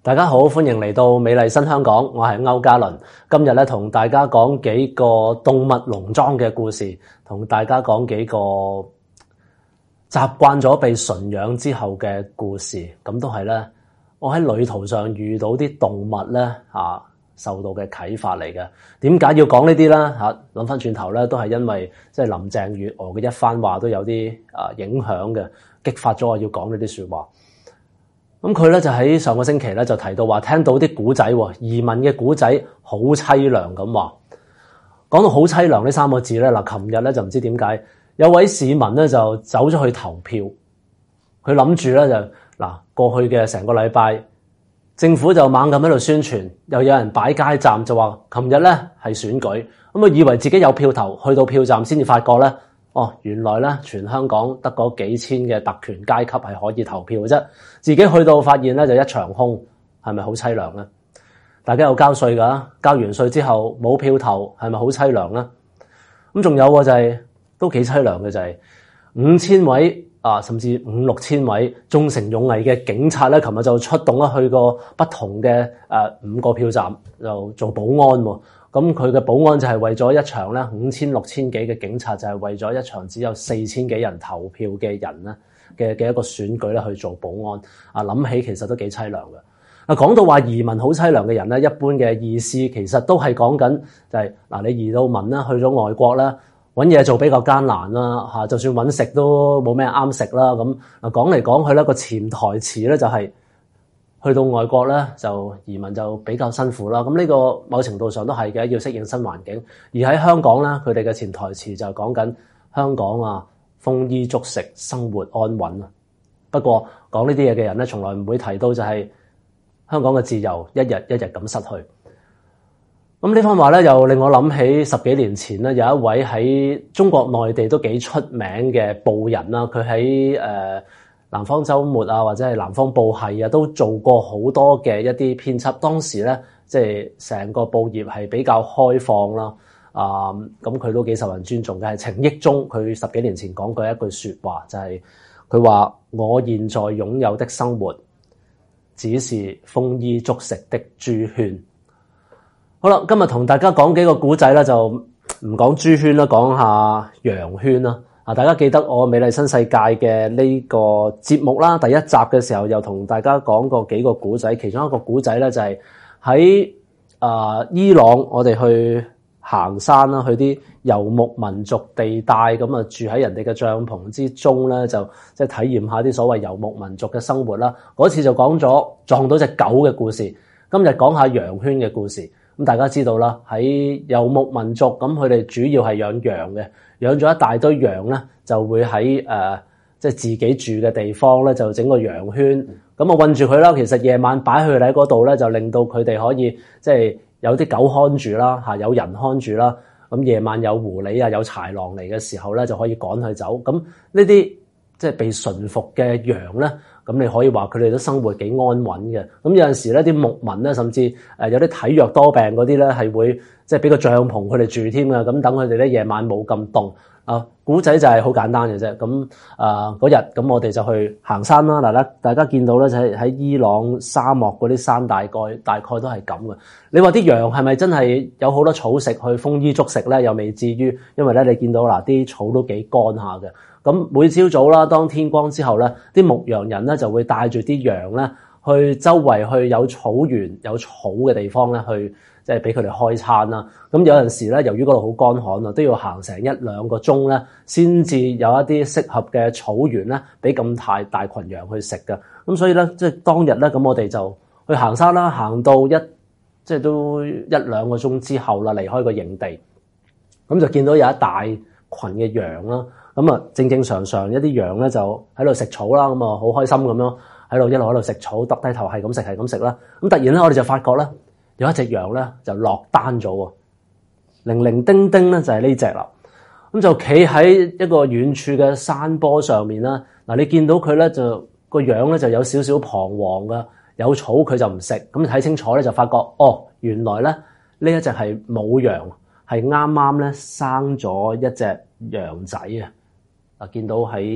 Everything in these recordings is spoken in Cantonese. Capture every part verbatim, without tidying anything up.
大家好，歡迎嚟到美麗新香港，我係歐嘉倫。今日咧同大家講幾個動物農莊嘅故事，同大家講幾個習慣咗被馴養之後嘅故事。咁都係咧，我喺旅途上遇到啲動物咧啊，受到嘅啟發嚟嘅。點解要講呢啲咧？吓，諗翻轉頭咧，都係因為即係林鄭月娥嘅一番話都有啲啊影響嘅，激發咗我要講呢啲說話。咁佢咧就喺上個星期咧就提到話，聽到啲古仔，移民嘅古仔好淒涼咁話。講到好淒涼呢三個字咧，嗱，琴日咧就唔知點解有位市民咧就走咗去投票，佢諗住咧就嗱，過去嘅成個禮拜，政府就猛咁喺度宣傳，又有人擺街站就話，琴日咧係選舉，咁啊以為自己有票投，去到票站先至發覺咧。哦，原來咧，全香港得嗰幾千嘅特權階級係可以投票嘅啫，自己去到發現咧就一場空，係咪好凄涼咧？大家有交稅噶，交完稅之後冇票投，係咪好凄涼咧？咁仲有個就係、是、都幾凄涼嘅就係、是、五千位啊，甚至五六千位忠誠勇毅嘅警察咧，琴日就出動咗去過不同嘅誒、呃、五個票站就做保安喎。咁佢嘅保安就係為咗一場咧五千六千幾嘅警察，就係為咗一場只有四千幾人投票嘅人咧嘅嘅一個選舉咧去做保安。啊，諗起其實都幾凄涼嘅。啊，講到話移民好凄涼嘅人咧，一般嘅意思其實都係講緊就係、是、嗱，你移到民啦，去咗外國啦，揾嘢做比較艱難啦，嚇，就算揾食都冇咩啱食啦。咁啊，講嚟講去咧個潛台詞咧就係、是。去到外國咧，就移民就比較辛苦啦。咁呢個某程度上都係嘅，要適應新環境。而喺香港咧，佢哋嘅潛台詞就係講緊香港啊，豐衣足食，生活安穩啊。不過講呢啲嘢嘅人咧，從來唔會提到就係香港嘅自由一日一日咁失去。咁呢番話咧，又令我諗起十幾年前咧，有一位喺中國內地都幾出名嘅報人啦，佢喺誒南方週末啊，或者係南方報系啊，都做過好多嘅一啲編輯。當時咧，即係成個報業係比較開放啦。啊、嗯，咁佢都幾受人尊重嘅。係程益忠，佢十幾年前講過一句説話，就係佢話：我現在擁有的生活，只是豐衣足食的豬圈。好啦，今日同大家講幾個古仔啦，就唔講豬圈啦，講下羊圈啦。啊！大家記得我美麗新世界嘅呢個節目啦，第一集嘅時候又同大家講過幾個古仔，其中一個古仔咧就係喺啊伊朗，我哋去行山啦，去啲游牧民族地帶，咁啊住喺人哋嘅帳篷之中咧，就即係體驗下啲所謂游牧民族嘅生活啦。嗰次就講咗撞到隻狗嘅故事，今日講下羊圈嘅故事。咁大家知道啦，喺游牧民族，咁佢哋主要係養羊嘅。養咗一大堆羊咧，就會喺誒、呃、即係自己住嘅地方咧，就整個羊圈，咁啊韞住佢啦。其實夜晚擺佢喺嗰度咧，就令到佢哋可以即係有啲狗看住啦，嚇有人看住啦。咁夜晚有狐狸啊、有豺狼嚟嘅時候咧，就可以趕佢走。咁呢啲即係被馴服嘅羊咧，咁你可以話佢哋都生活幾安穩嘅。咁有陣時咧，啲牧民咧，甚至誒有啲體弱多病嗰啲咧，係會即係俾個帳篷佢哋住添嘅。咁等佢哋咧夜晚冇咁凍。啊，古仔就係好簡單嘅啫。咁啊嗰日咁我哋就去行山啦。嗱，大家見到咧就係喺伊朗沙漠嗰啲山大概大概都係咁嘅。你話啲羊係咪真係有好多草食去豐衣足食咧？又未至於，因為咧你見到嗱啲草都幾乾下嘅。咁每朝早啦，當天光之後咧，啲牧羊人咧就會帶住啲羊咧去周圍去有草原有草嘅地方咧去。即係俾佢哋開餐啦，咁有陣時咧，由於嗰度好乾旱啊，都要行成一兩個鐘咧，先至有一啲適合嘅草原咧，俾咁大大群羊去食㗎。咁所以咧，即係當日咧，咁我哋就去行山啦，行到一即係都一兩個鐘之後啦，離開個營地，咁就見到有一大群嘅羊啦。咁啊，正正常常一啲羊咧就喺度食草啦，咁啊好開心咁樣喺度一路喺度食草，耷低頭係咁食係咁食啦。咁突然咧，我哋就發覺咧。有一隻羊咧就落單咗喎，零零丁丁咧就係呢隻啦，咁就企喺一個遠處嘅山坡上面啦。嗱，你見到佢咧就個樣咧就有少少彷徨噶，有草佢就唔食。咁睇清楚咧就發覺，哦，原來咧呢一隻係母羊，係啱啱咧生咗一隻羊仔啊！嗱，見到喺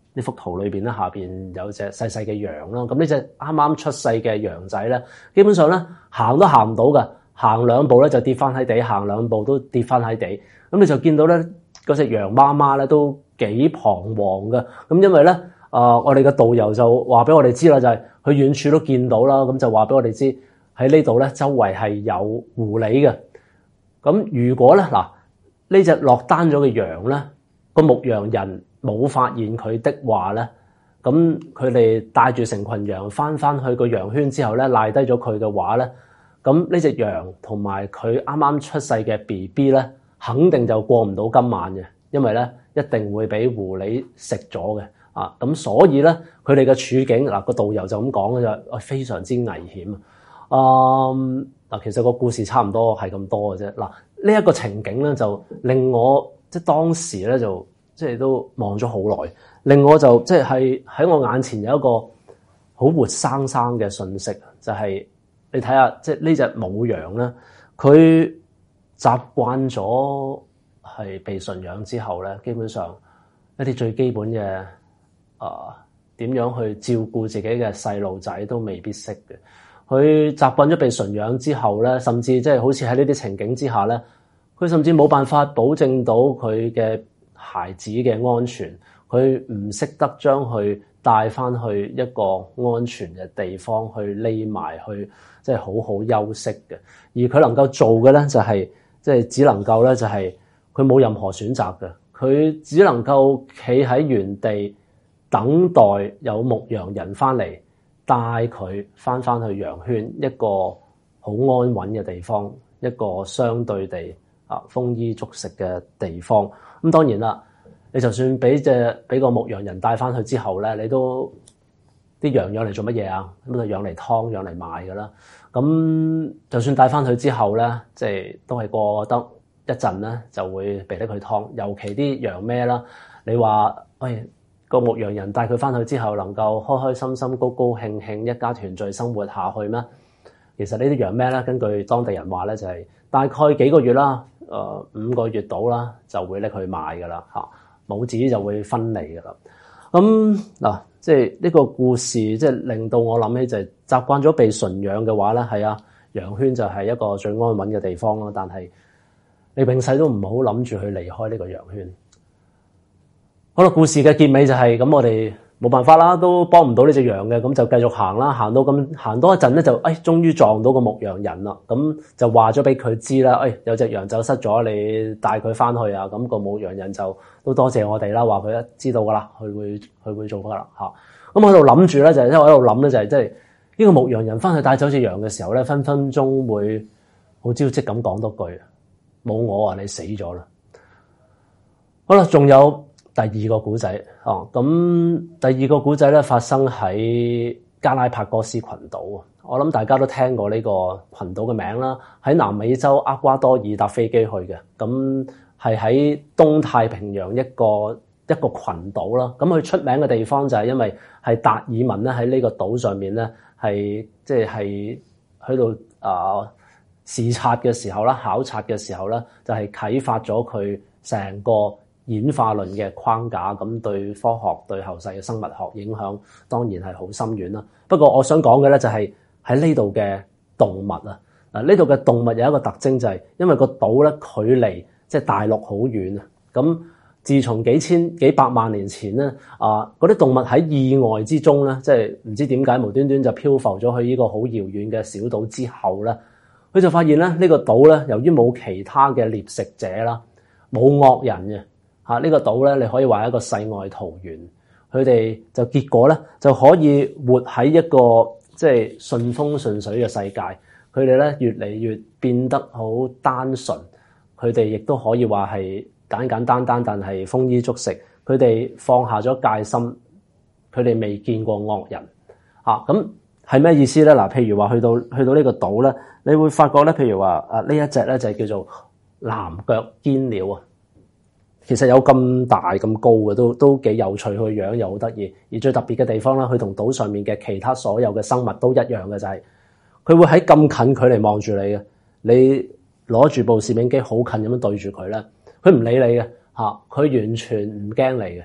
呢幅圖裏邊咧，下邊有隻細細嘅羊啦。咁呢隻啱啱出世嘅羊仔咧，基本上咧行都行唔到㗎，行兩步咧就跌翻喺地，行兩步都跌翻喺地。咁你就見到咧嗰隻羊媽媽咧都幾彷徨㗎。咁因為咧啊、呃，我哋嘅導遊就話俾我哋知啦，就係佢遠處都見到啦。咁就話俾我哋知喺呢度咧，周圍係有狐狸嘅。咁如果咧嗱呢隻落單咗嘅羊咧，個牧羊人冇發現佢的話咧，咁佢哋帶住成群羊翻翻去個羊圈之後咧，賴低咗佢嘅話咧，咁呢隻羊同埋佢啱啱出世嘅 B B 咧，肯定就過唔到今晚嘅，因為咧一定會俾狐狸食咗嘅啊！咁所以咧，佢哋嘅處境嗱個導遊就咁講嘅就係非常之危險啊！嗱、嗯，其實個故事差唔多係咁多嘅啫。嗱，呢一個情景咧就令我即係當時咧就。即係都望咗好耐，令我就即係喺我眼前有一個好活生生嘅信息，就係、是、你睇下，即係呢隻母羊咧，佢習慣咗係被馴養之後咧，基本上一啲最基本嘅啊點樣去照顧自己嘅細路仔都未必識嘅。佢習慣咗被馴養之後咧，甚至即係好似喺呢啲情景之下咧，佢甚至冇辦法保證到佢嘅孩子嘅安全，佢唔識得將佢帶翻去一個安全嘅地方去匿埋，去即係好好休息嘅。而佢能夠做嘅咧，就係即係只能夠咧，就係佢冇任何選擇嘅，佢只能夠企喺原地等待有牧羊人翻嚟帶佢翻翻去羊圈，一個好安穩嘅地方，一個相對地啊豐衣足食嘅地方。咁當然啦，你就算俾隻俾個牧羊人帶翻去之後咧，你都啲羊養嚟做乜嘢啊？咁就養嚟劏、養嚟賣噶啦。咁就算帶翻去之後咧，即係都係過得一陣咧，就會俾得佢劏。尤其啲羊咩啦，你話喂個牧羊人帶佢翻去之後，能夠開開心心、高高興興一家團聚生活下去咩？其實呢啲羊咩咧，根據當地人話咧，就係大概幾個月啦。誒、呃、五個月到啦，就會拎佢賣噶啦嚇，母子就會分離噶啦。咁嗱，即係呢個故事，即係令到我諗起就係習慣咗被馴養嘅話咧，係啊，羊圈就係一個最安穩嘅地方咯。但係你永世都唔好諗住去離開呢個羊圈。好啦，故事嘅結尾就係、是、咁，我哋冇辦法啦，都幫唔到呢隻羊嘅，咁就繼續行啦。行到咁行多一陣咧，就誒終於撞到個牧羊人啦。咁就話咗俾佢知啦，誒、哎、有隻羊走失咗，你帶佢翻去啊。咁個牧羊人就都多謝我哋啦，話佢知道噶啦，佢會佢會做噶啦嚇。咁我喺度諗住咧，就係因為我喺度諗咧，就係即係呢個牧羊人翻去帶走隻羊嘅時候咧，分分鐘會好招積咁講多句，冇我啊，你死咗啦。好啦，仲有。第二個古仔哦，咁第二個古仔咧發生喺加拉帕戈斯群島。我諗大家都聽過呢個群島嘅名啦，喺南美洲厄瓜多爾搭飛機去嘅，咁係喺東太平洋一個一個群島啦。咁佢出名嘅地方就係因為係達爾文咧喺呢個島上面咧係即係喺度啊視察嘅時候啦，考察嘅時候咧就係啟發咗佢成個演化論嘅框架，咁對科學對後世嘅生物學影響當然係好深遠啦。不過我想講嘅咧就係喺呢度嘅動物啊，嗱呢度嘅動物有一個特徵就係因為個島咧距離即係大陸好遠啊。咁自從幾千幾百萬年前咧啊，嗰啲動物喺意外之中咧，即係唔知點解無端端就漂浮咗去呢個好遙遠嘅小島之後咧，佢就發現咧呢個島咧由於冇其他嘅獵食者啦，冇惡人嘅。啊！呢、這個島咧，你可以話係一個世外桃源。佢哋就結果咧，就可以活喺一個即係順風順水嘅世界。佢哋咧越嚟越變得好單純。佢哋亦都可以話係簡簡單單，但係豐衣足食。佢哋放下咗戒心，佢哋未見過惡人。啊！咁係咩意思咧？嗱，譬如話去到去到呢個島咧，你會發覺咧，譬如話啊，呢一隻咧就係叫做藍腳堅鳥啊。其實有咁大咁高嘅，都都幾有趣，佢樣又好得意。而最特別嘅地方咧，佢同島上面嘅其他所有嘅生物都一樣嘅，就係佢會喺咁近距離望住你嘅。你攞住部攝影機好近咁樣對住佢咧，佢唔理你嘅嚇，佢完全唔驚你嘅。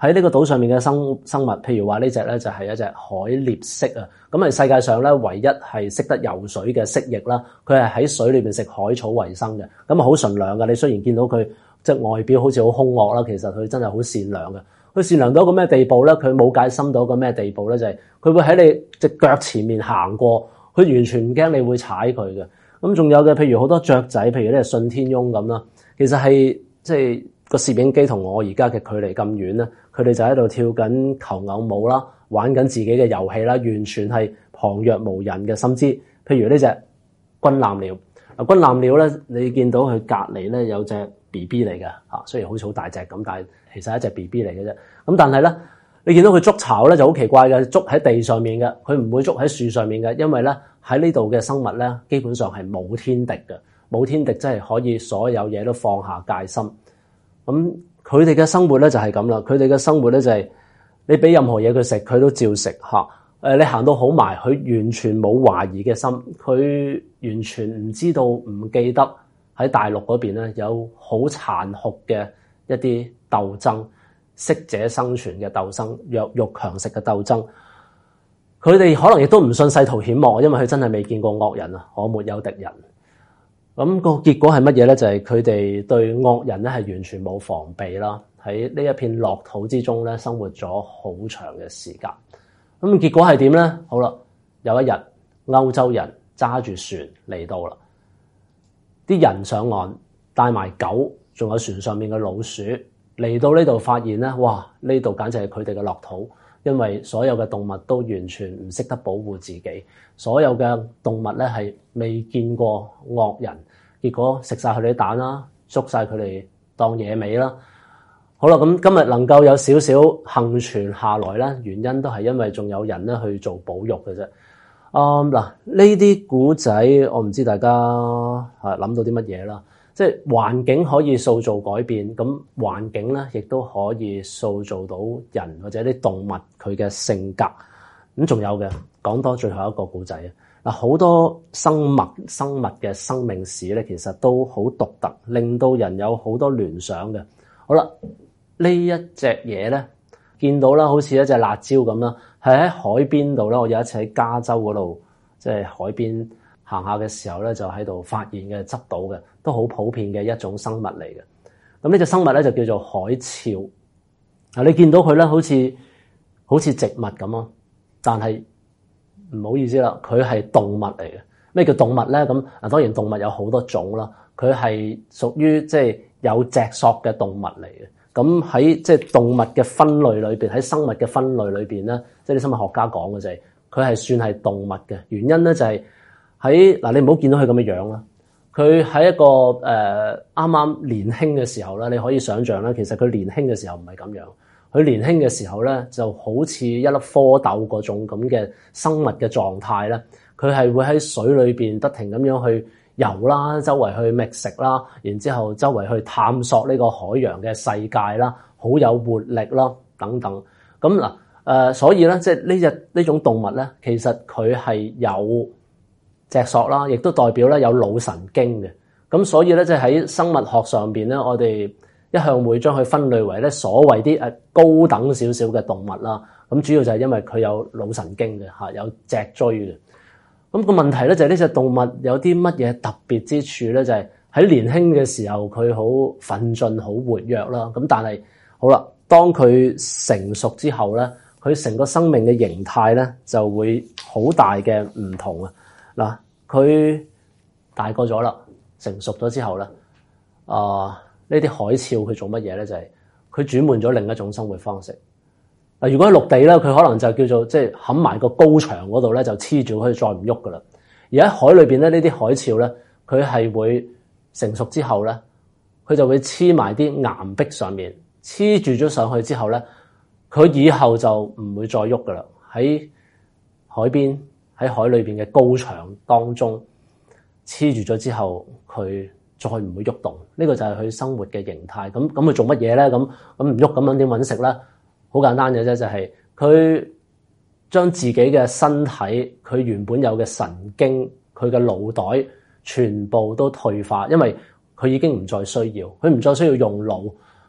喺呢個島上面嘅生生物，譬如話呢隻咧就係一隻海鬣蜥啊，咁係世界上咧唯一係識得游水嘅蜥蜴啦，佢係喺水裏邊食海草為生嘅，咁啊好純良噶。你雖然見到佢即係外表好似好兇惡啦，其實佢真係好善良嘅。佢善良到一個咩地步咧？佢冇戒心到一個咩地步咧？就係佢會喺你隻腳前面行過，佢完全唔驚你會踩佢嘅。咁仲有嘅，譬如好多雀仔，譬如呢個信天翁咁啦，其實係即係個攝影機同我而家嘅距離咁遠咧，佢哋就喺度跳緊求偶舞啦，玩緊自己嘅遊戲啦，完全係旁若無人嘅。甚至譬如呢隻軍艦鳥，啊軍艦鳥咧，你見到佢隔離咧有隻 B B 嚟嘅嚇，雖然好似好大隻咁，但係其實係一隻 B B 嚟嘅啫。咁但係咧，你見到佢築巢咧就好奇怪嘅，築喺地上面嘅，佢唔會築喺樹上面嘅，因為咧喺呢度嘅生物咧基本上係冇天敵嘅，冇天敵即係可以所有嘢都放下戒心。咁佢哋嘅生活咧就係咁啦，佢哋嘅生活咧就係你俾任何嘢佢食，佢都照食嚇。誒，你行到好埋，佢完全冇懷疑嘅心，佢完全唔知道唔記得喺大陸嗰邊咧有好殘酷嘅一啲鬥爭，適者生存嘅鬥爭，弱肉強食嘅鬥爭。佢哋可能亦都唔信世途險惡，因為佢真係未見過惡人啊，我沒有敵人。咁個結果係乜嘢咧？就係佢哋對惡人咧係完全冇防備啦，喺呢一片樂土之中咧生活咗好長嘅時間。咁結果係點咧？好啦，有一日歐洲人揸住船嚟到啦，啲人上岸帶埋狗，仲有船上面嘅老鼠嚟到呢度，發現咧，哇！呢度簡直係佢哋嘅樂土，因為所有嘅動物都完全唔識得保護自己，所有嘅動物咧係未見過惡人，結果食晒佢哋啲蛋啦，捉晒佢哋當野味啦。好啦，咁今日能夠有少少幸存下來咧，原因都係因為仲有人咧去做保育嘅啫。啊、嗯、嗱，呢啲古仔我唔知大家係諗到啲乜嘢啦。即係環境可以塑造改變，咁環境咧亦都可以塑造到人或者啲動物佢嘅性格。咁仲有嘅，講多最後一個古仔啊！嗱，好多生物生物嘅生命史咧，其實都好獨特，令到人有好多聯想嘅。好啦。呢一隻嘢咧，見到啦，好似一隻辣椒咁啦，係喺海邊度啦。我有一次喺加州嗰度，即係海邊行下嘅時候咧，就喺度發現嘅、執到嘅，都好普遍嘅一種生物嚟嘅。咁呢隻生物咧就叫做海鞘。啊，你見到佢咧，好似好似植物咁咯，但係唔好意思啦，佢係動物嚟嘅。咩叫動物咧？咁啊，當然動物有好多種啦，佢係屬於即係有脊索嘅動物嚟嘅。咁喺即係動物嘅分類裏邊，喺生物嘅分類裏邊咧，即係啲生物學家講嘅就係佢係算係動物嘅。原因咧就係喺嗱，你唔好見到佢咁嘅樣啦。佢喺一個誒啱啱年輕嘅時候咧，你可以想象咧，其實佢年輕嘅時候唔係咁樣。佢年輕嘅時候咧，就好似一粒蝌蚪嗰種咁嘅生物嘅狀態咧，佢係會喺水裏邊不停咁樣去游啦，周圍去覓食啦，然之後周圍去探索呢個海洋嘅世界啦，好有活力啦，等等。咁嗱，誒，所以咧，即係呢隻呢種動物咧，其實佢係有脊索啦，亦都代表咧有腦神經嘅。咁所以咧，即係喺生物學上邊咧，我哋一向會將佢分類為咧所謂啲誒高等少少嘅動物啦。咁主要就係因為佢有腦神經嘅嚇，有脊椎嘅。咁個問題咧就係呢隻動物有啲乜嘢特別之處咧？就係喺年輕嘅時候佢好奮進、好活躍啦。咁但係好啦，當佢成熟之後咧，佢成個生命嘅形態咧就會好大嘅唔同啊！嗱，佢大個咗啦，成熟咗之後咧，啊呢啲海鞘佢做乜嘢咧？就係佢轉換咗另一種生活方式。嗱，如果喺陸地咧，佢可能就叫做即係冚埋個高牆嗰度咧，就黐住佢再唔喐噶啦。而喺海裏邊咧，呢啲海鞘咧，佢係會成熟之後咧，佢就會黐埋啲岩壁上面，黐住咗上去之後咧，佢以後就唔會再喐噶啦。喺海邊喺海裏邊嘅高牆當中黐住咗之後，佢再唔會喐動。呢個就係佢生活嘅形態。咁咁佢做乜嘢咧？咁咁唔喐咁樣點搵食咧？好簡單嘅啫，就係佢將自己嘅身體，佢原本有嘅神經，佢嘅腦袋全部都退化，因為佢已經唔再需要，佢唔再需要用腦，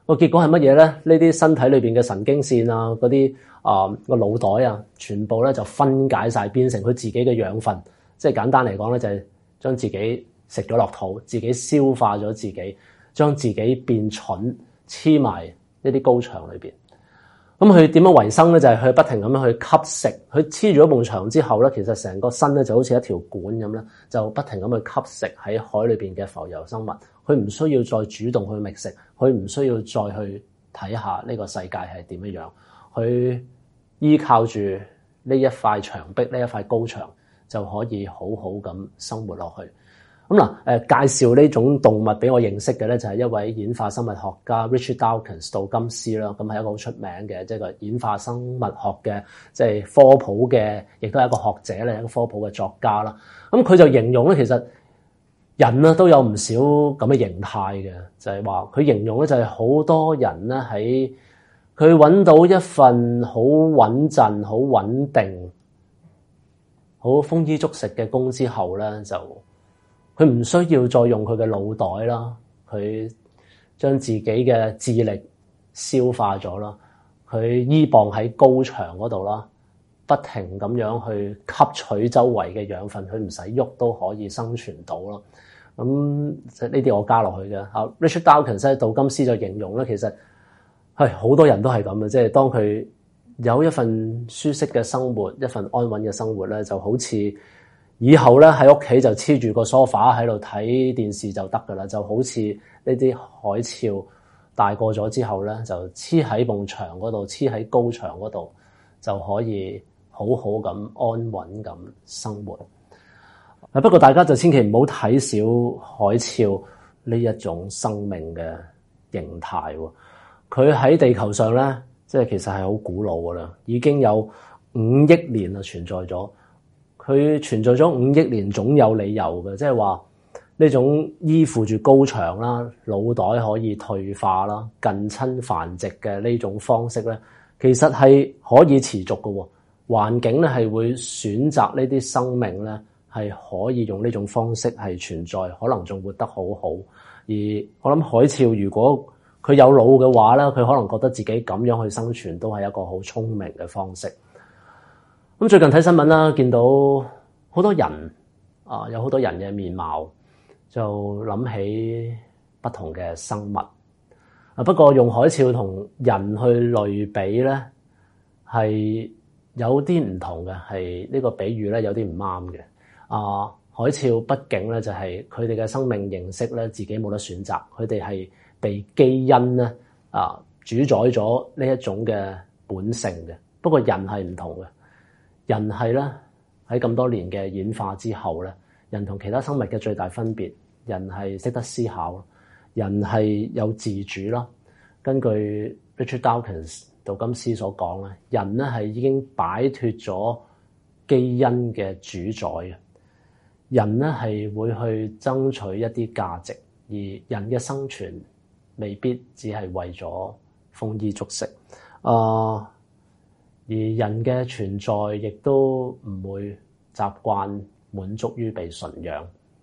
個結果係乜嘢咧？呢啲身體裏邊嘅神經線啊，嗰啲啊個腦袋啊，全部咧就分解晒，變成佢自己嘅養分。即係簡單嚟講咧，就係將自己食咗落肚，自己消化咗自己，將自己變蠢，黐埋呢啲高牆裏邊。咁佢點樣維生咧？就係、是、佢不停咁樣去吸食。佢黐住咗埲牆之後咧，其實成個身咧就好似一條管咁咧，就不停咁去吸食喺海裏邊嘅浮游生物。佢唔需要再主動去覓食，佢唔需要再去睇下呢個世界係點樣樣。佢依靠住呢一塊牆壁，呢一塊高牆，就可以好好咁生活落去。咁嗱，誒介紹呢種動物俾我認識嘅咧，就係一位演化生物學家 Richard Dawkins 杜金斯啦。咁係一個好出名嘅，即係個演化生物學嘅，即係科普嘅，亦都係一個學者咧，一個科普嘅作家啦。咁佢就形容咧，其實人咧都有唔少咁嘅形態嘅，就係話佢形容咧就係好多人咧喺佢揾到一份好穩陣、好穩定、好豐衣足食嘅工之後咧，就佢唔需要再用佢嘅腦袋啦，佢將自己嘅智力消化咗啦，佢依傍喺高牆嗰度啦，不停咁樣去吸取周圍嘅養分，佢唔使喐都可以生存到啦。咁呢啲我加落去嘅。啊 Richard Dawkins 杜金斯就形容咧，其實係好多人都係咁嘅，即係當佢有一份舒適嘅生活，一份安穩嘅生活咧，就好似以後咧喺屋企就黐住個梳化喺度睇電視就得噶啦，就好似呢啲海鞘大個咗之後咧，就黐喺埲牆嗰度，黐喺高牆嗰度，就可以好好咁安穩咁生活。不過大家就千祈唔好睇小海鞘呢一種生命嘅形態喎。佢喺地球上咧，即係其實係好古老噶啦，已經有五億年啊存在咗。佢存在咗五億年，總有理由嘅，即係話呢種依附住高牆啦，腦袋可以退化啦，近親繁殖嘅呢種方式咧，其實係可以持續嘅。環境咧係會選擇呢啲生命咧，係可以用呢種方式係存在，可能仲活得好好。而我諗海鞘如果佢有腦嘅話咧，佢可能覺得自己咁樣去生存都係一個好聰明嘅方式。咁最近睇新聞啦，見到好多人啊，有好多人嘅面貌，就諗起不同嘅生物。啊，不過用海鞘同人去類比咧，係有啲唔同嘅，係呢個比喻咧有啲唔啱嘅。啊，海鞘畢竟咧就係佢哋嘅生命形式咧，自己冇得選擇，佢哋係被基因咧啊主宰咗呢一種嘅本性嘅。不過人係唔同嘅。人係咧喺咁多年嘅演化之後咧，人同其他生物嘅最大分別，人係識得思考，人係有自主啦。根據 Richard Dawkins 杜金斯所講咧，人咧係已經擺脫咗基因嘅主宰嘅，人咧係會去爭取一啲價值，而人嘅生存未必只係為咗豐衣足食啊。呃而人嘅存在亦都唔會習慣滿足於被馴養。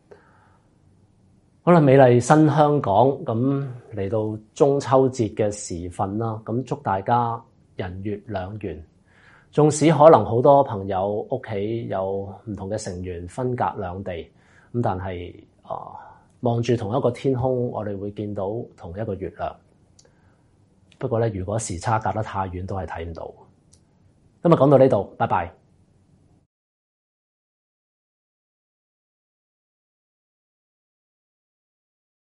好啦，美麗新香港咁嚟到中秋節嘅時分啦，咁祝大家人月兩圓。縱使可能好多朋友屋企有唔同嘅成員分隔兩地，咁但係啊，望住同一個天空，我哋會見到同一個月亮。不過咧，如果時差隔得太遠，都係睇唔到。今日講到呢度，拜拜。